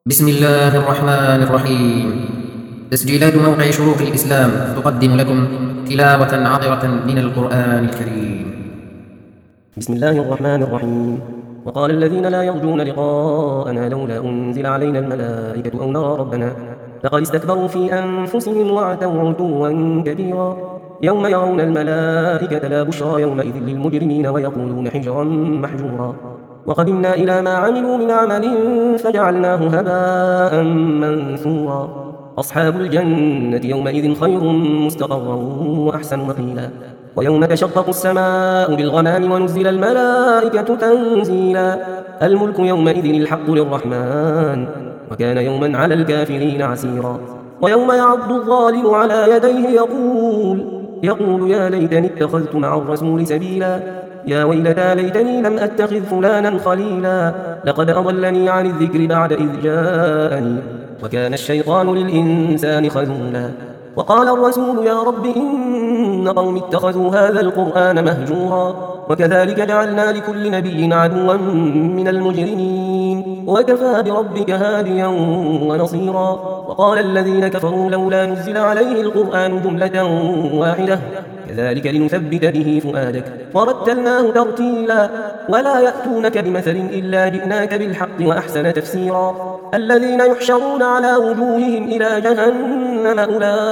بسم الله الرحمن الرحيم. تسجيلات موقع شروق الإسلام تقدم لكم تلاوة عطرة من القرآن الكريم. بسم الله الرحمن الرحيم. وقال الذين لا يرجون لقاءنا لولا أنزل علينا الملائكة أو نرى ربنا لقد استكبروا في أنفسهم وعتوا عتوا كبيرا يوم يرون الملائكة لا بشرى يومئذ للمجرمين ويقولون حجرا محجورا وقدمنا إلى ما عملوا من عمل فجعلناه هباء منثورا أصحاب الجنة يومئذ خير مستقرا وأحسن مقيلا ويوم تشقق السماء بالغمام ونزل الملائكة تنزيلا الملك يومئذ الحق للرحمن وكان يوما على الكافرين عسيرا ويوم يعض الظالم على يديه يقول يا ليتني اتخذت مع الرسول سبيلا يا ويلتى ليتني لم أتخذ فلانا خليلا لقد أضلني عن الذكر بعد إذ جاءني وكان الشيطان للإنسان خذولا وقال الرسول يا رب إن قوم اتخذوا هذا القرآن مهجورا وكذلك جعلنا لكل نبي عدوا من المجرمين وكفى بربك هاديا ونصيرا وقال الذين كفروا لولا نزل عليه القرآن جملة واحدة كذلك لنثبت به فؤادك ورتلناه ترتيلا ولا يأتونك بمثل إلا جئناك بالحق وأحسن تفسيرا الذين يحشرون على وجوههم إلى جهنم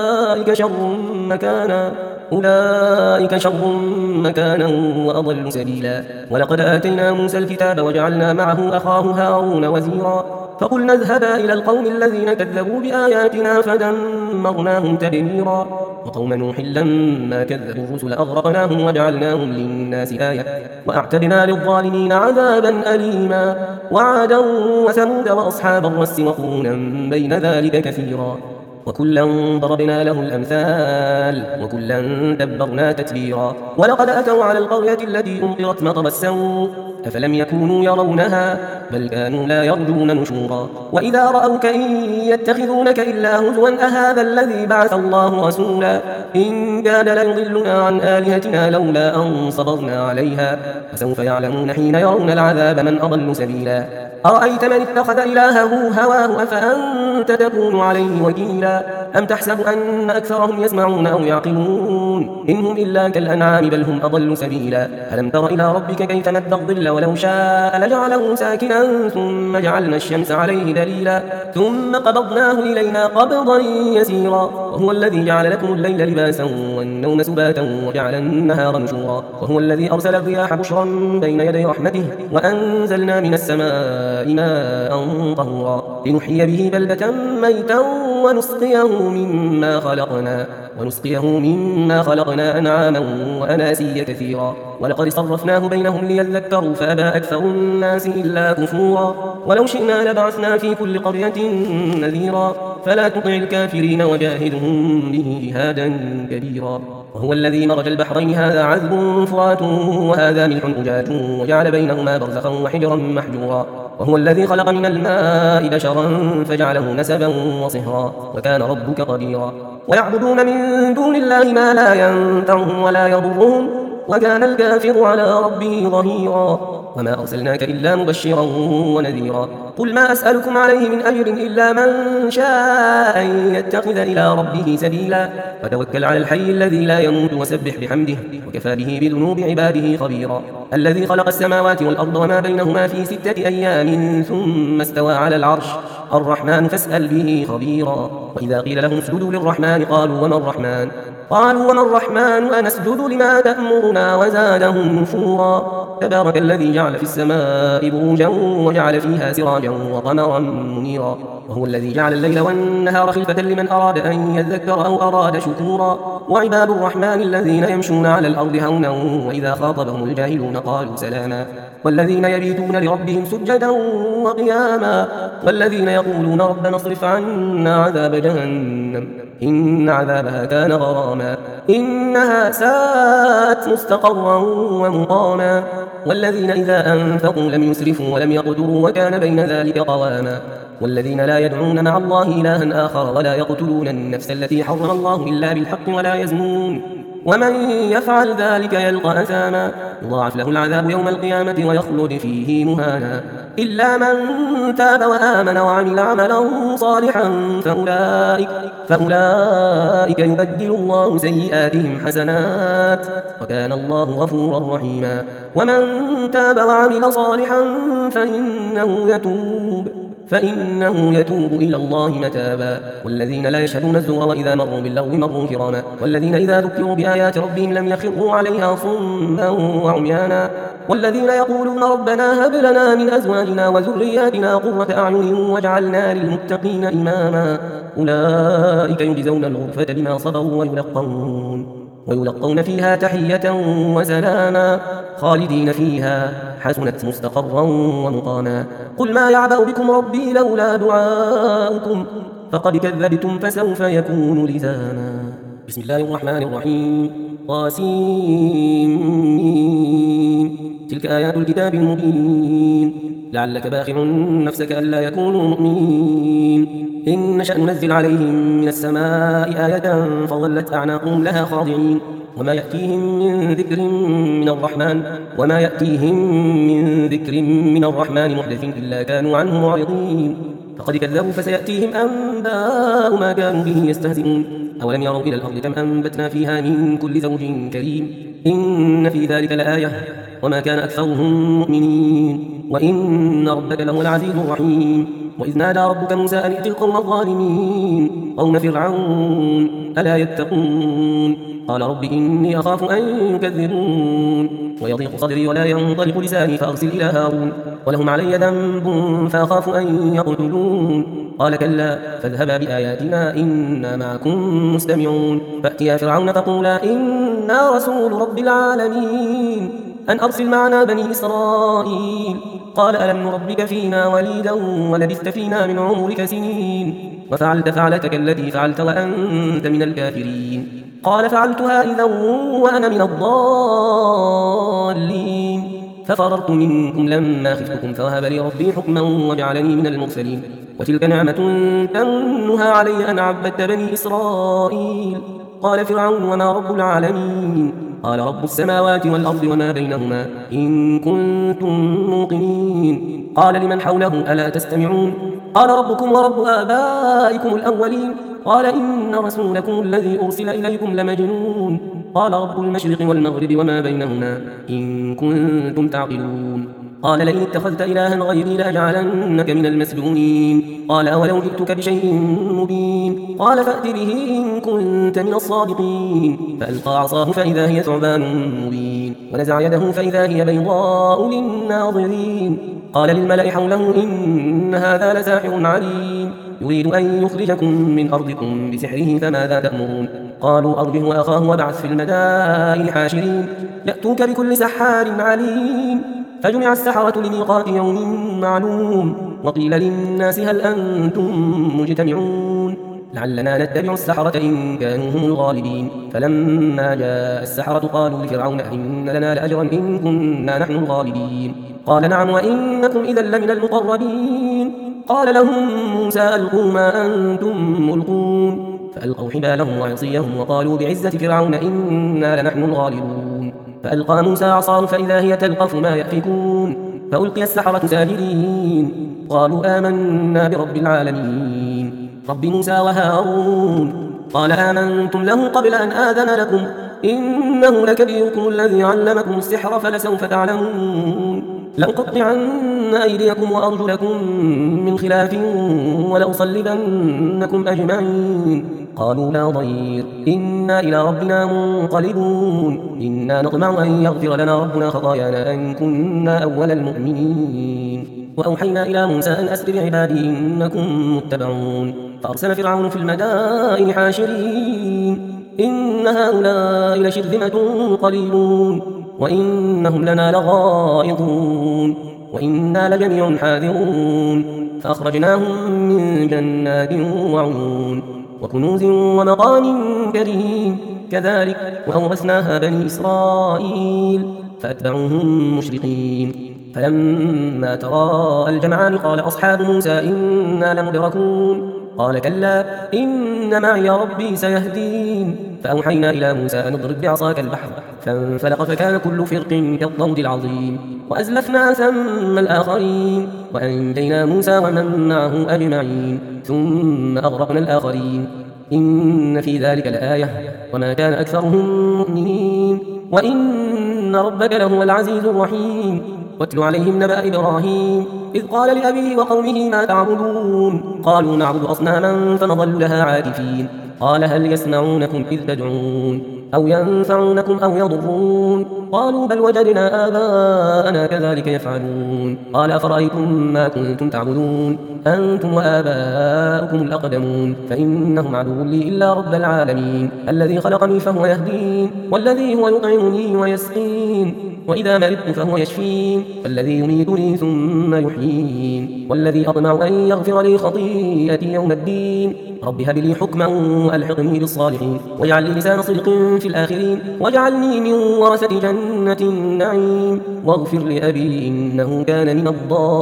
أولئك شر مكانا وأضل سبيلا ولقد آتينا موسى الكتاب وجعلنا معه أخاه هارون وزيرا فقلنا اذهبا إلى القوم الذين كذبوا بآياتنا فدمرناهم تدميرا وقوم نوح لما كذبوا الرسل أغرقناهم وجعلناهم للناس آية وأعتدنا للظالمين عذابا أليما وعادا وثمود وأصحاب الرس وقرونا بين ذلك كثيرا وكلا ضربنا له الأمثال وكلا دبرنا تتبيرا ولقد أتوا على القرية التي أمطرت مطر السوء أفلم يكونوا يرونها بل كانوا لا يرجون نشورا وإذا رأوك إن يتخذونك إلا هزوا أهذا الذي بعث الله رسولا إن كاد ليضلنا عن آلهتنا لولا أن صبرنا عليها فسوف يعلمون حين يرون العذاب من أضل سبيلا أرأيت من اتخذ إلهه هواه أفأنت تكون عليه وكيلا أم تحسب أن أكثرهم يسمعون أو يعقلون إن هم إلا كالأنعام بل هم أضل سبيلا ألم تر إلى ربك كيف مد الظل ولو شاء لجعله ساكنا ثم جعلنا الشمس عليه دليلا ثم قبضناه إلينا قبضا يسيرا وهو الذي جعل لكم الليل لباسا والنوم سباتا وجعل النهار نشورا وهو الذي أرسل الرياح بشرا بين يدي رحمته وأنزلنا من السماء ماء طهورا لنحيي به بلدة ميتا ونسقيه مما خلقنا أنعاما وأناسيا كثيرا ولقد صرفناه بينهم ليذكروا فأبى أكثر الناس إلا كفورا ولو شئنا لبعثنا في كل قرية نذيرا فلا تطع الكافرين وجاهدهم به جهادا كبيرا وهو الذي مرج البحرين هذا عذب فرات وهذا ملح أجاج وجعل بينهما برزخا وحجرا محجورا وهو الذي خلق من الماء بشرا فجعله نسبا وصهرا وكان ربك قديرا ويعبدون من دون الله ما لا ينفعهم ولا يضرهم وكان الكافر على ربه ظهيرا وما أرسلناك إلا مبشرا ونذيرا قل ما أسألكم عليه من أجر إلا من شاء أن يتخذ إلى ربه سبيلا فتوكل على الحي الذي لا يموت وسبح بحمده وكفى به بذنوب عباده خبيرا الذي خلق السماوات والأرض وما بينهما في 6 أيام ثم استوى على العرش الرحمن فاسأل به خبيرا وإذا قيل لهم اسجدوا للرحمن قالوا وما الرحمن أنسجد لما تأمرنا وزادهم نفورا تبارك الذي جعل في السماء بروجا وجعل فيها سراجا وقمرا منيرا وهو الذي جعل الليل والنهار خلفة لمن أراد أن يذكر أو أراد شكورا وعباد الرحمن الذين يمشون على الأرض هونا وإذا خاطبهم الجاهلون قالوا سلاما والذين يبيتون لربهم سجدا وقياما والذين يقولون ربنا اصرف عنا عذاب جهنم إن عذابها كان غراما إنها ساءت مستقرا ومقاما والذين إذا أنفقوا لم يسرفوا ولم يقتروا وكان بين ذلك قواما والذين لا يدعون مع الله إلها آخر ولا يقتلون النفس التي حرم الله إلا بالحق ولا يزنون ومن يفعل ذلك يلقى أثاما يضاعف له العذاب يوم القيامة ويخلد فيه مهانا إلا من تاب وآمن وعمل عملا صالحا فأولئك يبدل الله سيئاتهم حسنات وكان الله غفورا رحيما. ومن تاب وعمل صالحا فإنه يتوب إلى الله متابا. والذين لا يشهدون الزور وإذا مروا باللغو مروا كراما. والذين إذا ذكروا بآيات ربهم لم يخروا عليها صما وعميانا. والذين يقولون ربنا هب لنا من أزواجنا وذرياتنا قرة أعين واجعلنا للمتقين إماما. أولئك يجزون الغرفة بما صبروا ويلقون فيها تحية وسلاما خالدين فيها حسنت مستقرا ومقاما. قل ما يعبأ بكم ربي لولا دعاؤكم فقد كذبتم فسوف يكون لزاما. بسم الله الرحمن الرحيم. طاسين. تلك آيات الكتاب المبين. لعلك باخع نفسك ألا يكونوا مؤمنين. إن نشأ ننزل عليهم من السماء آية فظلت أعناقهم لها خاضعين. وما يأتيهم من ذكر من الرحمن محدث إلا كانوا عنه معرضين. فقد كذبوا فسيأتيهم أنباء ما كانوا به يستهزئون. أولم يروا إلى الأرض كم أنبتنا فيها من كل زوج كريم إن في ذلك لآية وما كان أكثرهم مؤمنين وإن ربك لهو العزيز الرحيم. وإذ نادى ربك موسى أن ائت القوم الظالمين قوم فرعون ألا يتقون قال رب إني أخاف أن يكذبون ويضيق صدري ولا ينطلق لساني فأرسل إلى هارون ولهم علي ذنب فأخاف أن يقتلون قال كلا فاذهبا بآياتنا إنا معكم مستمعون. فأتيا فرعون فقولا إنا رسول رب العالمين أن أرسل معنا بني إسرائيل. قال ألم نربك فينا وليدا ولبثت فينا من عمرك سنين وفعلت فعلتك التي فعلت وأنت من الكافرين. قال فعلتها إذا وأنا من الضالين ففررت منكم لما خفتكم فوهب لي ربي حكما وجعلني من المرسلين. وتلك نعمة تمنها علي أن عبدت بني إسرائيل. قال فرعون وما رب العالمين قال رب السماوات والأرض وما بينهما إن كنتم موقنين. قال لمن حوله ألا تستمعون قال ربكم ورب آبائكم الأولين. قال إن رسولكم الذي أرسل إليكم لمجنون. قال رب المشرق والمغرب وما بينهما إن كنتم تعقلون. قال لئن اتخذت إلها غيري لأجعلنك من المسجونين. قال أولو جئتك بشيء مبين قال فأت به إن كنت من الصادقين. فألقى عصاه فإذا هي ثعبان مبين ونزع يده فإذا هي بيضاء للناظرين. قال للملأ حوله إن هذا لساحر عليم يريد أن يخرجكم من أرضكم بسحره فماذا تأمرون. قالوا أرجه وأخاه وابعث في المدائن حاشرين يأتوك بكل سحار عليم. فجمع السحرة لميقات يوم معلوم وقيل للناس هل أنتم مجتمعون لعلنا نتبع السحرة إن كانوا هم الغالبين. فلما جاء السحرة قالوا لفرعون إن لنا لأجرا إن كنا نحن الغالبين. قال نعم وإنكم إذا لمن المقربين. قال لهم موسى ألقوا ما أنتم ملقون فألقوا حبالهم وعصيهم وقالوا بعزة فرعون إنا لنحن الغالبون. فألقى موسى عصاه فإذا هي تلقف ما يأفكون فألقي السحرة ساجدين قالوا آمنا برب العالمين رب موسى وهارون. قال آمنتم له قبل أن آذن لكم إنه لكبيركم الذي علمكم السحر فلسوف تعلمون لأقطعن أيديكم وأرجلكم من خلاف ولأصلبنكم أجمعين. قالوا لا ضير إنا إلى ربنا منقلبون إنا نطمع أن يغفر لنا ربنا خطايانا أن كنا أول المؤمنين. وأوحينا إلى موسى أن أسر بعبادي إنكم متبعون. فأرسل فرعون في المدائن حاشرين إن هؤلاء لشرذمة قليلون وإنهم لنا لغائظون وإنا لجميع حاذرون. فأخرجناهم من جنات وعيون وكنوز ومقام كريم كذلك وأورثناها بني إسرائيل فأتبعوهم مشرقين. فلما تراءى الجمعان قال أصحاب موسى إنا لمدركون قال كلا إن معي ربي سيهدين فأوحينا إلى موسى أن اضرب بعصاك البحر فانفلق فكان كل فرق كالطود العظيم وأزلفنا ثم الآخرين وأنجينا موسى ومن معه أجمعين ثم أغرقنا الآخرين إن في ذلك لآية وما كان أكثرهم مؤمنين وإن ربك لهو العزيز الرحيم واتل عليهم نبأ إبراهيم إذ قال لأبيه وقومه ما تعبدون قالوا نعبد أصناما فنظل لها عاكفين قال هل يسمعونكم إذ تدعون أو ينفعونكم أو يضرون قالوا بل وجدنا آباءنا كذلك يفعلون قال أفرأيتم ما كنتم تعبدون أنتم وآباؤكم الأقدمون فإنهم عدو لي إلا رب العالمين الذي خلقني فهو يهدين والذي هو يطعمني ويسقين وإذا مرضت فهو يشفين والذي يميتني ثم يحيين والذي أطمع أن يغفر لي خطيئتي يوم الدين رب هب لي حكما وألحقني بالصالحين واجعل لي لسان صدق في الآخرين واجعلني من ورثة جنة النعيم واغفر لأبي إنه كان من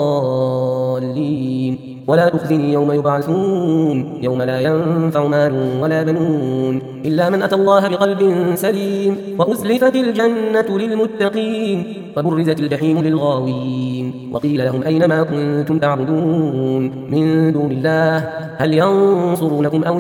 الضالين ولا تخزني يوم يبعثون يوم لا ينفع مال ولا بنون إلا من أتى الله بقلب سليم وأزلفت الجنة للمتقين وبرزت الجحيم للغاوين وقيل لهم أين ما كنتم تعبدون من دون الله هل ينصرونكم أو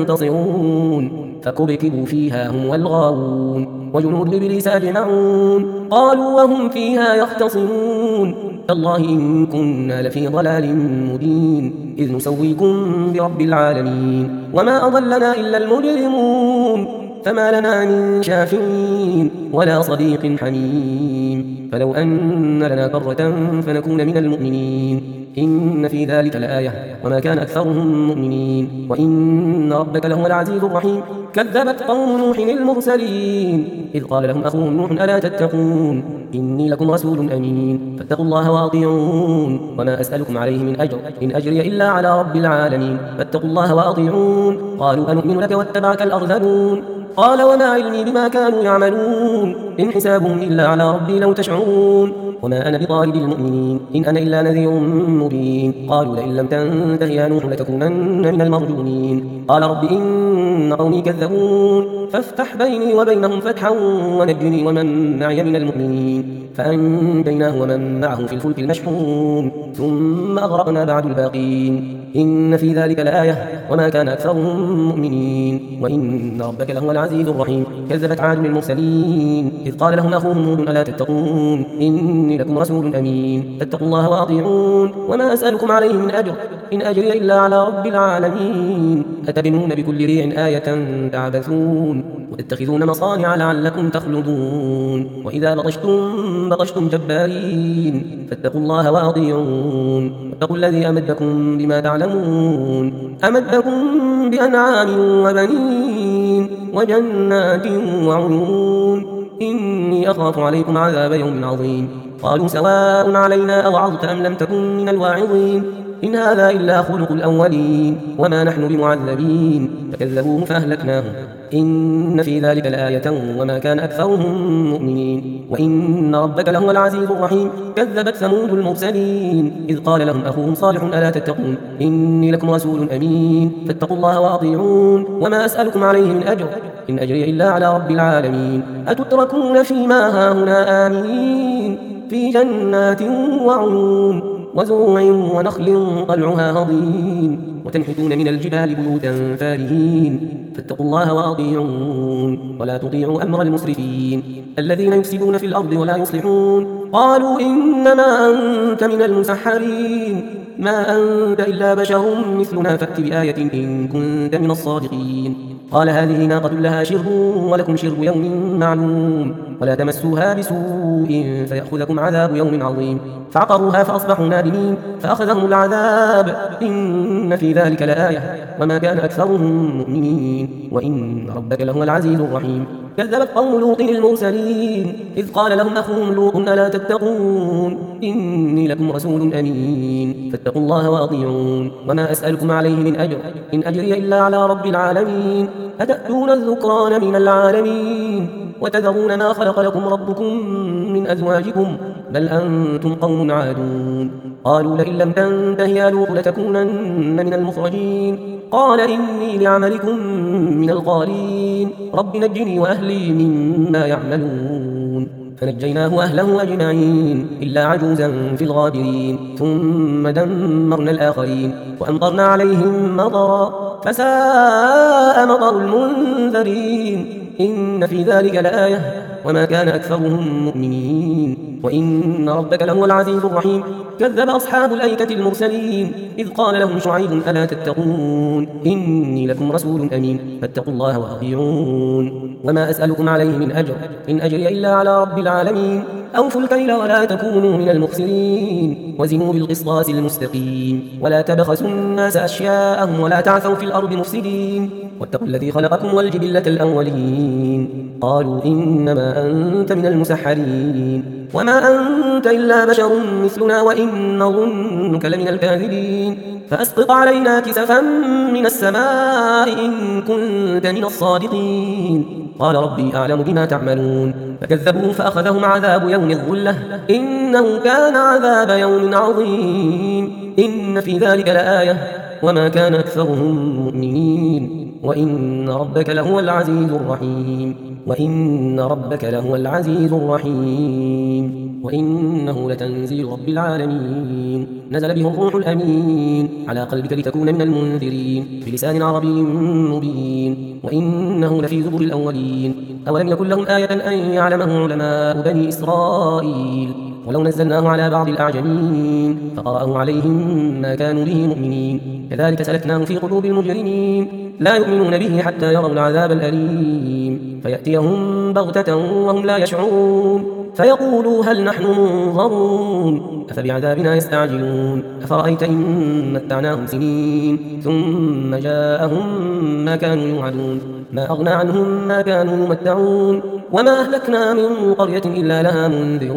ينتصرون فكبكبوا فيها هم والغاوون وجنود إبليس أجمعون قالوا وهم فيها يختصمون تالله إن كنا لفي ضلال مبين إذ نسويكم برب العالمين وما أضلنا إلا المجرمون فما لنا من شافعين ولا صديق حميم فلو أن لنا كرة فنكون من المؤمنين إن في ذلك لآية وما كان أكثرهم مؤمنين وإن ربك لهو العزيز الرحيم كذبت قوم نوح المرسلين إذ قال لهم أخوهم نوح ألا تتقون إني لكم رسول أمين فاتقوا الله وأطيعون وما أسألكم عليه من أجر إن أجري إلا على رب العالمين فاتقوا الله وأطيعون قالوا أنؤمن لك واتبعك الأرذلون قال وما علمي بما كانوا يعملون إن حسابهم إلا على ربي لو تشعرون وما أنا بطارد المؤمنين إن أنا إلا نذير مبين قالوا لئن لم تنته يا نوح لتكونن من المرجومين قال رب إن قومي كذبون فافتح بيني وبينهم فتحا ونجني ومن معي من المؤمنين فأنجيناه ومن معه في الفلك المشحون ثم أغرقنا بعد الباقين إن في ذلك لآية وما كان أكثرهم مؤمنين وإن ربك لهو العزيز الرحيم كذبت عاد المرسلين إذ قال لهم أخوهم هود ألا تتقون إني لكم رسول أمين فاتقوا الله وأطيعون وما أسألكم عليه من أجر إن أجري إلا على رب العالمين أتبنون بكل ريع آية تعبثون وتتخذون مصانع لعلكم تخلدون وإذا بطشتم جبارين فاتقوا الله وأطيعون واتقوا الذي أمدكم بما تعلمون أمدكم بأنعام وبنين وجنات وعيون إني أخاف عليكم عذاب يوم عظيم قالوا سواء علينا أوعظت أم لم تكن من الواعظين إن هذا إلا خلق الأولين وما نحن بمعذبين فكذبوه فأهلكناهم إن في ذلك لآية وما كان أكثرهم مؤمنين وإن ربك لهو العزيز الرحيم كذبت ثمود المرسلين إذ قال لهم أخوهم صالح ألا تتقون إني لكم رسول أمين فاتقوا الله وأطيعون وما أسألكم عليه من أجر إن أجري إلا على رب العالمين أتتركون فيما هاهنا آمنين في جنات وعيون وزروع ونخل طلعها هضيم وتنحتون من الجبال بيوتا فارهين فاتقوا الله وأطيعون ولا تطيعوا أمر المسرفين الذين يفسدون في الأرض ولا يصلحون قالوا إنما أنت من المسحرين ما أنت إلا بشر مثلنا فأت بآية إن كنت من الصادقين قال هذه ناقة لها شرب ولكم شرب يوم معلوم ولا تمسوها بسوء فيأخذكم عذاب يوم عظيم فعقروها فأصبحوا نادمين فأخذهم العذاب إن في ذلك لآية وما كان أكثرهم مؤمنين وإن ربك لهو العزيز الرحيم كذبت قوم لوط المرسلين إذ قال لهم أخوهم لوط ألا تتقون إني لكم رسول أمين فاتقوا الله وأطيعون وما أسألكم عليه من أجر إن أجري إلا على رب العالمين أتأتون الذكران من العالمين وتذرون ما خلق لكم ربكم من أزواجكم بل أنتم قوم عادون قالوا لئن لم تنته يا لوط لتكونن من المخرجين قال إني لعملكم من القالين رب نجني وأهلي مما يعملون فنجيناه وأهله أجمعين إلا عجوزا في الغابرين ثم دمرنا الآخرين وأمطرنا عليهم مطرا فساء مطر المنذرين إن في ذلك لآية وما كان أكثرهم مؤمنين وإن ربك لهو العزيز الرحيم كذب أصحاب الأيكة المرسلين إذ قال لهم شعيب ألا تتقون إني لكم رسول أمين فاتقوا الله وأطيعون وما أسألكم عليه من أجر إن أجري إلا على رب العالمين أوفوا الكيل ولا تكونوا من المخسرين وزنوا بالقسطاس المستقيم ولا تبخسوا الناس أشياءهم ولا تعثوا في الأرض مفسدين واتقوا الذي خلقكم والجبلة الأولين قالوا إنما أنت من المسحرين وما أنت إلا بشر مثلنا وإن نظنك لمن الكاذبين فأسقط علينا كسفا من السماء إن كنت من الصادقين قال ربي أعلم بما تعملون فكذبوه فأخذهم عذاب يوم الظلة إنه كان عذاب يوم عظيم إن في ذلك لآية وما كان أكثرهم مؤمنين وإن ربك لهو العزيز الرحيم وإن ربك لهو العزيز الرحيم وإنه لتنزيل رب العالمين نزل به الروح الأمين على قلبك لتكون من المنذرين بلسان عربي مبين وإنه لفي زبر الأولين أولم يكن لهم آية أن يعلمه علماء بني إسرائيل ولو نزلناه على بعض الأعجمين فقرأه عليهم ما كانوا به مؤمنين كذلك سلكناه في قلوب المجرمين لا يؤمنون به حتى يروا العذاب الأليم فيأتيهم بغتة وهم لا يشعرون فيقولوا هل نحن منظرون أفبعذابنا يستعجلون أفرأيت إن متعناهم سنين ثم جاءهم ما كانوا يوعدون ما أغنى عنهم ما كانوا يمتعون وما أهلكنا من قرية إلا لها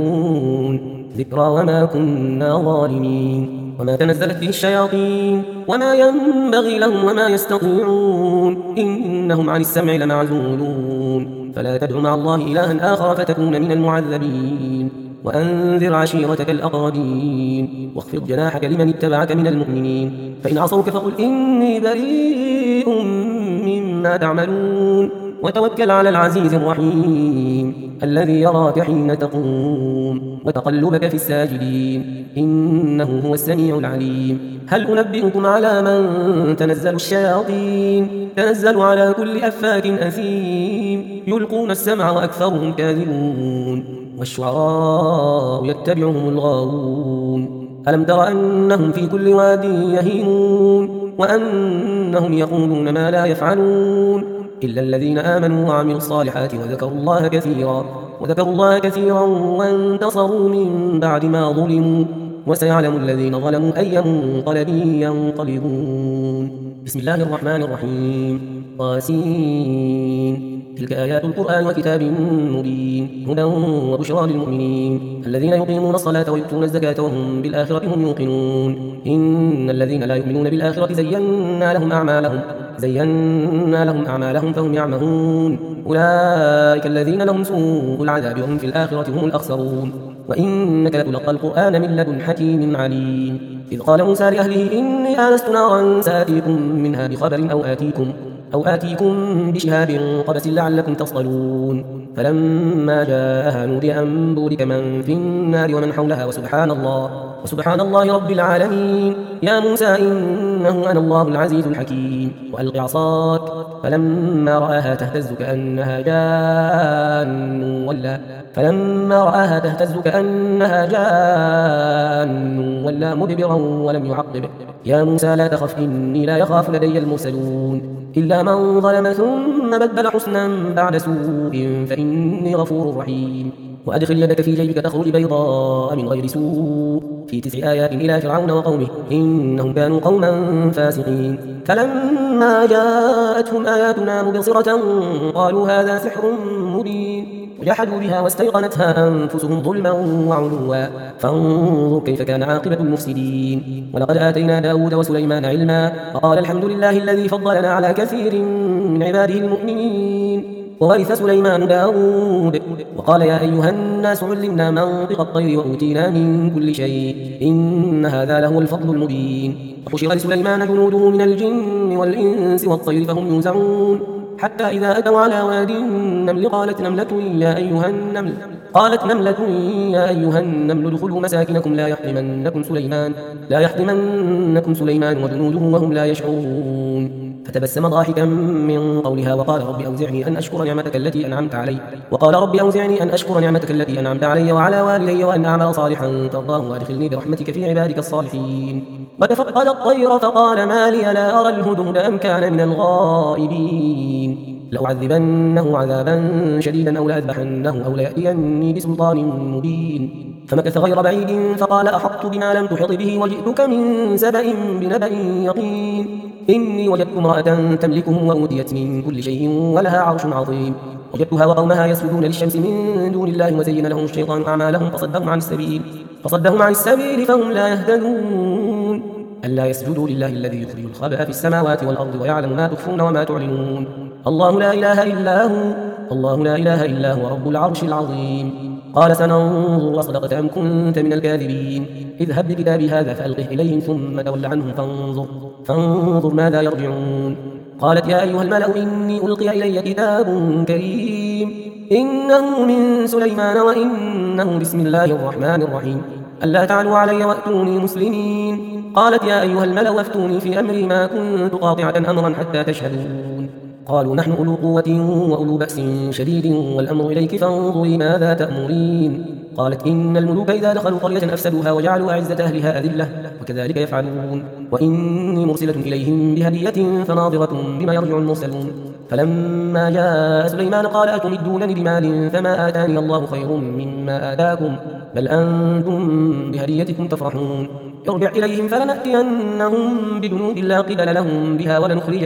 منذرون ذكرى وما كنا ظالمين وما تنزلت به الشياطين وما ينبغي لهم وما يستطيعون إنهم عن السمع لمعزولون فلا تدع مع الله إلها آخر فتكون من المعذبين وأنذر عشيرتك الأقربين واخفض جناحك لمن اتبعك من المؤمنين فإن عصوك فقل إني بريء مما تعملون وتوكل على العزيز الرحيم الذي يراك حين تقوم وتقلبك في الساجدين إنه هو السميع العليم هل أنبئكم على من تنزل الشياطين تنزل على كل أفاك أثيم يلقون السمع وأكثرهم كاذبون والشعراء يتبعهم الغاوون ألم تر أنهم في كل واد يهيمون وأنهم يقولون ما لا يفعلون إلا الذين آمنوا وعملوا الصالحات وذكروا الله كثيرا وانتصروا من بعد ما ظلموا وسيعلم الذين ظلموا أي منقلب ينقلبون بسم الله الرحمن الرحيم طاسين تلك آيات القرآن وكتاب مبين هدى وبشرى للمؤمنين الذين يقيمون الصلاة ويؤتون الزكاة وهم بالآخرة هم يوقنون إن الذين لا يؤمنون بالآخرة زينا لهم أعمالهم فهم يعمهون أولئك الذين لهم سوء العذاب وهم في الآخرة هم الأخسرون وإنك لتلقى القرآن من لدن حكيم عليم إذ قال موسى لأهله إني آنست نارا سآتيكم منها بخبر أو آتيكم بشهاب قبس لعلكم تصطلون فلما جاءها نودي أن بورك من في النار ومن حولها وسبحان الله رب العالمين يا موسى إنه أنا الله العزيز الحكيم وألق عصاك فلما رآها تهتز كأنها جان ولا مدبرا ولم يعقب يا موسى لا تخف إني لا يخاف لدي المرسلون إلا من ظلم ثم بدل حسنا بعد سوء فإني غفور رحيم وأدخل يدك في جيبك تخرج بيضاء من غير سوء في 9 آيات إلى فرعون وقومه إنهم كانوا قوما فاسقين فلما جاءتهم آياتنا مبصرة قالوا هذا سحر مبين وجحدوا بها واستيقنتها أنفسهم ظلما وعلوا فانظر كيف كان عاقبة المفسدين ولقد آتينا داود وسليمان علما وقال الحمد لله الذي فضلنا على كثير من عباده المؤمنين وورث سليمان داود. وقال يا أيها الناس علمنا منطق الطير وأوتينا من كل شيء إن هذا لهو الفضل المبين. وحشر لسليمان جنوده من الجن والإنس والطير فهم يوزعون حتى إذا أتوا على واد النمل قالت نملة يا أيها النمل ادخلوا مساكنكم لا يحطمنكم سليمان وجنوده وهم لا يشعرون. فتبسم ضاحكا من قولها وقال رب أوزعني أن أشكر نعمتك التي أنعمت علي وعلى والدي وأن أعمل صالحا ترضاه وأدخلني برحمتك في عبادك الصالحين. وتفقد الطير فقال ما لي لا أرى الهدهد أم كان من الغائبين. لأعذبنه عذابا شديدا أو لأذبحنه أو ليأتيني بسلطان مبين. فمكث غير بعيد فقال أحطت بما لم تحط به وجئتك من سبأ بنبأ يقين. إني وجدت امرأة تملكهم وأوتيت من كل شيء ولها عرش عظيم. وجدتها وقومها يسجدون للشمس من دون الله وزين لهم الشيطان أعمالهم فصدهم عن السبيل فهم لا يهتدون. ألا يسجدوا لله الذي يخرج الخبأ في السماوات والأرض ويعلم ما تخفون وما تعلنون. الله لا إله إلا هو رب العرش العظيم. قال سننظر أصدقت أم كنت من الكاذبين. اذهب بكتابي هذا فألقه إليهم ثم تول عنهم فانظر ماذا يرجعون. قالت يا أيها الملأ إني ألقي إلي كتاب كريم إنه من سليمان وإنه بسم الله الرحمن الرحيم ألا تعلوا علي وأتوني مسلمين. قالت يا أيها الملأ وافتوني في أمري ما كنت قاطعة أمرا حتى تشهدون. قالوا نحن أولو قوة وأولو بأس شديد والأمر إليك فانظري ماذا تأمرين. قالت إن الملوك إذا دخلوا قرية أفسدوها وجعلوا أعزة أهلها أذلة وكذلك يفعلون. وإني مرسلة إليهم بهدية فناظرة بما يرجع المرسلون. فلما جاء سليمان قال أتمدونني بمال فما آتاني الله خير مما آتاكم بل أنتم بهديتكم تفرحون. ارجع إليهم فلنأتينهم بجنود لا قبل لهم بها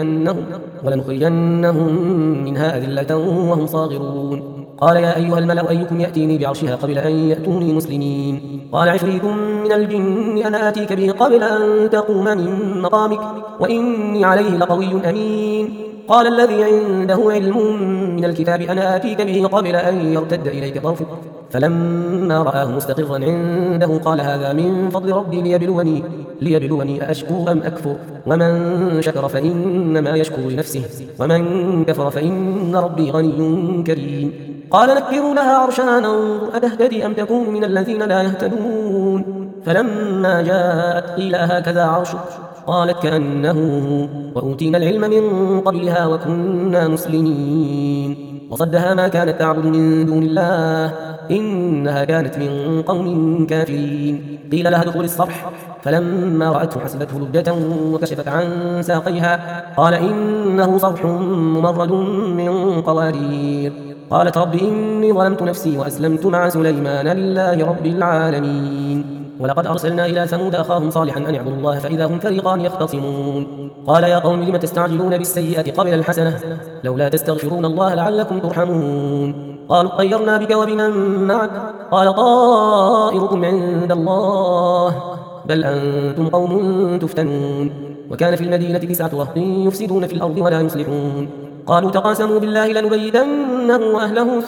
ولنخرجنهم منها أذلة وهم صاغرون. قال يا أيها الملأ أيكم يأتيني بعرشها قبل أن يأتوني مسلمين. قال عفريت من الجن أنا آتيك به قبل أن تقوم من مقامك وإني عليه لقوي أمين. قال الذي عنده علم من الكتاب أنا آتيك به قبل أن يرتد إليك طرفك فلما رآه مستقرا عنده قال هذا من فضل ربي ليبلوني أأشكر أم أكفر ومن شكر فإنما يشكر لنفسه ومن كفر فإن ربي غني كريم. قال نكروا لها عرشها ننظر أتهتدي أم تكون من الذين لا يهتدون. فلما جاءت قيل هكذا عرشك قالت كأنه وأوتينا العلم من قبلها وكنا مسلمين. وصدها ما كانت تعبد من دون الله إنها كانت من قوم كافرين. قيل لها ادخل الصرح فلما رأته حسبته لجة وكشفت عن ساقيها قال إنه صرح ممرد من قوارير. قالت رب إني ظلمت نفسي وأسلمت مع سليمان لله رب العالمين. ولقد أرسلنا إلى ثمود أخاهم صالحا أن اعبدوا الله فإذا هم فريقان يختصمون. قال يا قوم لم تستعجلون بالسيئة قبل الحسنة لولا تستغفرون الله لعلكم ترحمون. قالوا طيرنا بك وبمن معك قال طائركم عند الله بل أنتم قوم تفتنون. وكان في المدينة 9 رهط يفسدون في الأرض ولا يصلحون. قالوا تقاسموا بالله لنبيتنه وأهله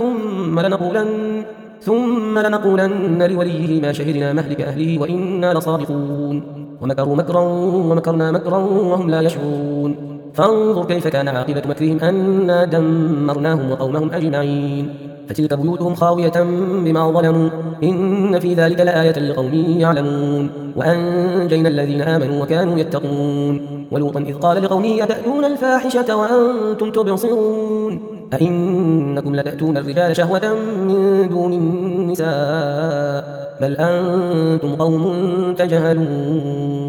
ثم لنقولن لوليه ما شهدنا مهلك أهله وإنا لصادقون. ومكروا مكرا ومكرنا مكرا وهم لا يشعرون. فانظر كيف كان عاقبة مكرهم أنا دمرناهم وقومهم أجمعين. فتلك بيوتهم خاوية بما ظلموا إن في ذلك لآية لقوم يعلمون. وأنجينا الذين آمنوا وكانوا يتقون. ولوطا إذ قال لقومه أتأتون الفاحشة وأنتم تبصرون أئنكم لتأتون الرجال شهوة من دون النساء بل أنتم قوم تجهلون.